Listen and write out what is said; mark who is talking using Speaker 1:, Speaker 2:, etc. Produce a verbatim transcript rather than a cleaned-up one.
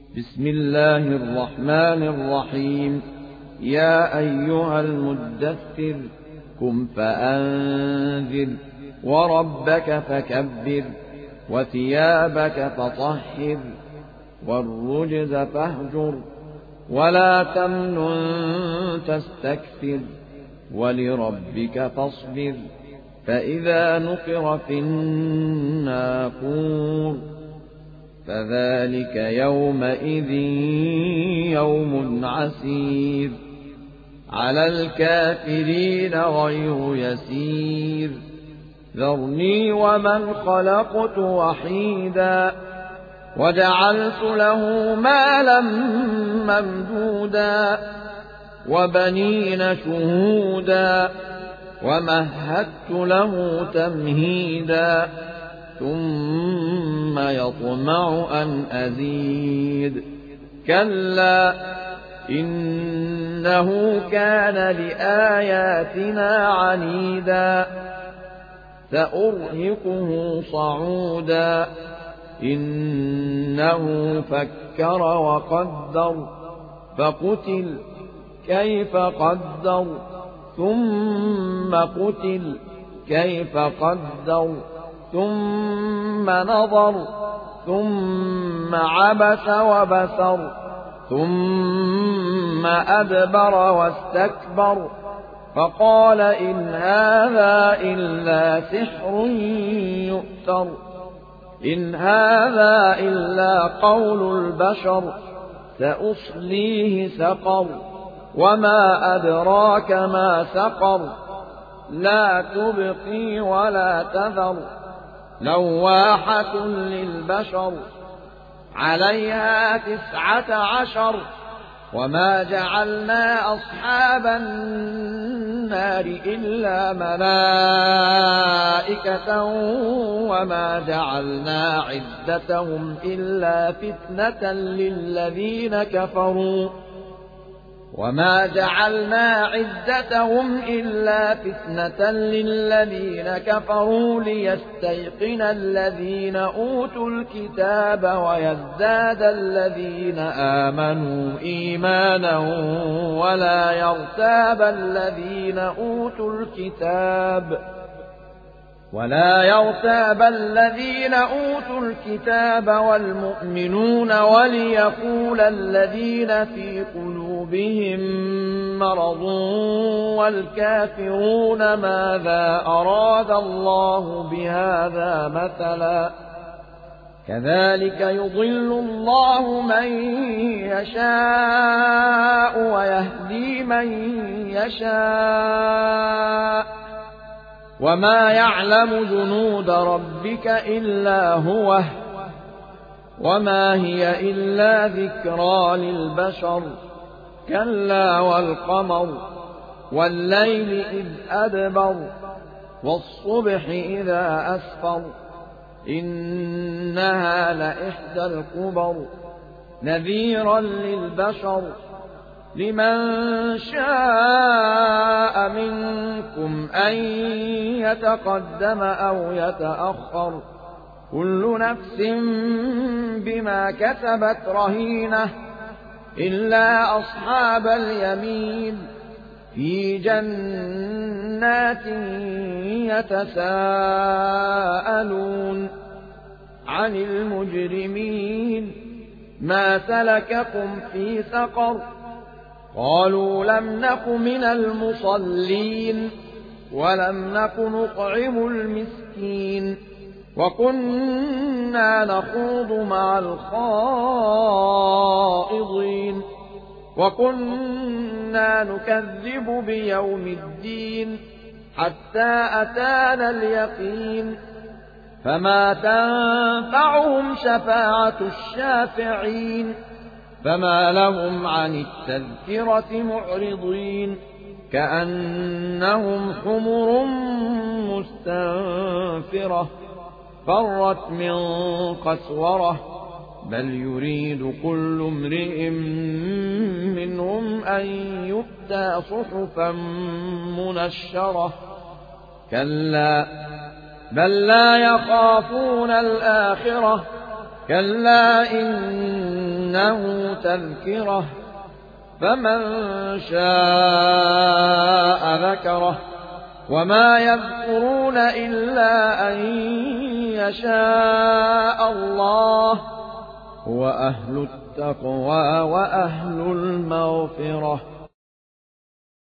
Speaker 1: بسم الله الرحمن الرحيم. يا أيها المدثر قم فأنذر وربك فكبر وثيابك فطهر والرجز فاهجر ولا تمنن تستكثر ولربك فاصبر فإذا نقر في الناقور فذلك يومئذ يوم عسير على الكافرين غير يسير. ذرني ومن خلقت وحيدا وجعلت له مالا ممدودا وبنين شهودا ومهدت له تمهيدا ثم يطمع أن أزيد كلا إنه كان لآياتنا عنيدا سأرهقه صعودا إنه فكر وقدر فقتل كيف قدر ثم قتل كيف قدر ثم نظر ثم عبس وبسر ثم أدبر واستكبر فقال إن هذا إلا سحر يؤثر إن هذا إلا قول البشر سأصليه سقر وما أدراك ما سقر لا تبقي ولا تذر لواحة للبشر عليها تسعة عشر وما جعلنا أصحاب النار إلا ملائكة وما جعلنا عدتهم إلا فتنة للذين كفروا وما جعلنا عدتهم إلا فتنة للذين كفروا ليستيقن الذين أوتوا الكتاب ويزداد الذين آمنوا إيمانا ولا يرتاب الذين أوتوا الكتاب ولا يرتاب الذين أوتوا الكتاب والمؤمنون وليقول الذين في قلوبهم مرض والكافرون ماذا أراد الله بهذا مثلا كذلك يضل الله من يشاء ويهدي من يشاء وما يعلم جنود ربك إلا هو وما هي إلا ذكرى للبشر كلا والقمر والليل إذ أدبر والصبح إذا أسفر إنها لإحدى الكبر نذيرا للبشر لمن شاء منكم أن يتقدم أو يتأخر كل نفس بما كسبت رهينة إلا أصحاب اليمين في جنات يتساءلون عن المجرمين ما سلككم في سقر قالوا لم نك من المصلين ولم نك نطعم المسكين وكنا نخوض مع الخائضين وكنا نكذب بيوم الدين حتى أتانا اليقين فما تنفعهم شفاعة الشافعين فما لهم عن التذكرة معرضين كأنهم حمر مستنفرة فرت من قسورة بل يريد كل امرئ منهم أن يؤتى صحفا منشرة كلا بل لا يخافون الآخرة كلا إن إنه تذكرة فمن شاء ذكره وما يذكرون إلا أن يشاء الله هو أهل التقوى وأهل المغفرة.